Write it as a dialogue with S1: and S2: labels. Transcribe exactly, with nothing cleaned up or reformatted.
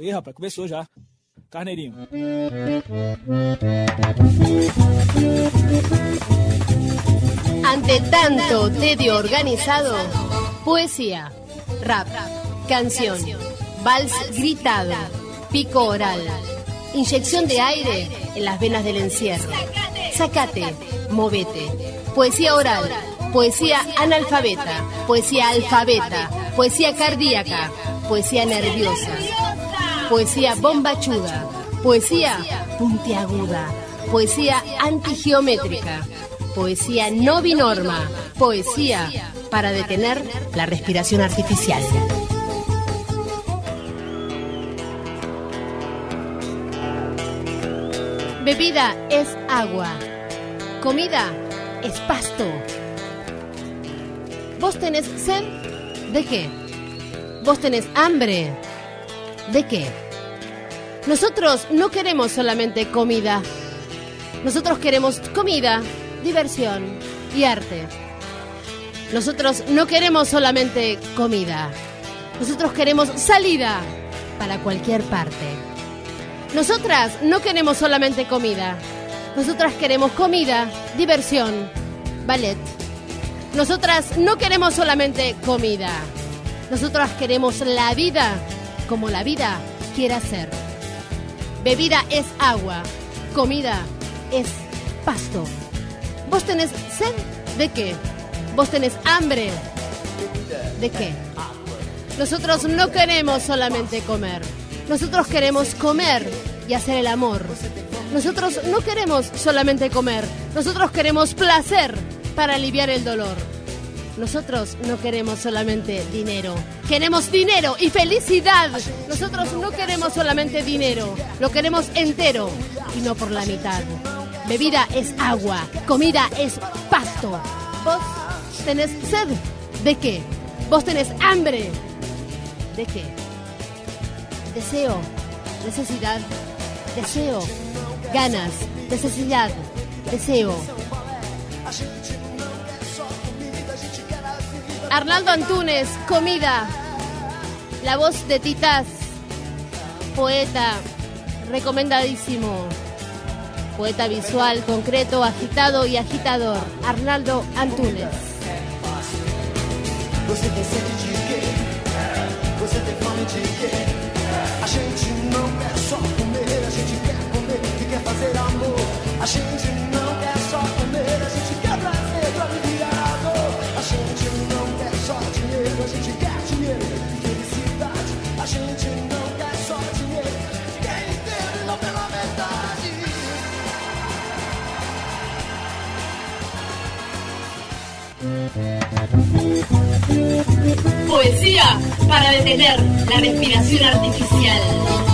S1: Ih, rapaz, começou já. Carneirinho.
S2: Ante tanto tedio organizado, poesía, rap, canción, vals gritado, pico oral, inyección de aire en las venas del encierro. Sacate, movete. Poesía oral, poesía analfabeta, poesía alfabeta, poesía cardíaca, poesía nerviosa, poesía bombachuda, poesía puntiaguda, poesía antigeométrica, poesía no binorma, poesía para detener la respiración artificial. Bebida es agua, comida es pasto. ¿Vos tenés sed? ¿De qué? ¿Vos tenés hambre? ¿De qué? Nosotros no queremos solamente comida. Nosotros queremos comida, diversión y arte. Nosotros no queremos solamente comida. Nosotros queremos salida para cualquier parte. Nosotras no queremos solamente comida. Nosotras queremos comida, diversión, ballet. Nosotras no queremos solamente comida. Nosotras queremos la vida como la vida quiera ser. Bebida es agua, comida es pasto. ¿Vos tenés sed? ¿De qué? ¿Vos tenés hambre? ¿De qué? Nosotros no queremos solamente comer. Nosotros queremos comer y hacer el amor. Nosotros no queremos solamente comer. Nosotros queremos placer para aliviar el dolor. Nosotros no queremos solamente dinero. Queremos dinero y felicidad. Nosotros no queremos solamente dinero. Lo queremos entero y no por la mitad. Bebida es agua. Comida es pasto. ¿Vos tenés sed? ¿De qué? ¿Vos tenés hambre? ¿De qué? Deseo, necesidad, deseo, ganas, necesidad, deseo. Arnaldo Antunes, comida, la voz de Titás, poeta, recomendadísimo, poeta visual, concreto, agitado y agitador, Arnaldo Antunes.
S3: Você tem sede de quê? Você tem fome de quê? A gente não quer só comer, a gente quer comer e quer fazer amor. A gente não quer só comer, a gente quer prazer pra aliviar a dor. A gente não quer só dinheiro, a gente quer dinheiro e felicidade. A gente não quer só dinheiro, quer inteiro e não pela metade.
S2: Poesía para detener la respiración artificial.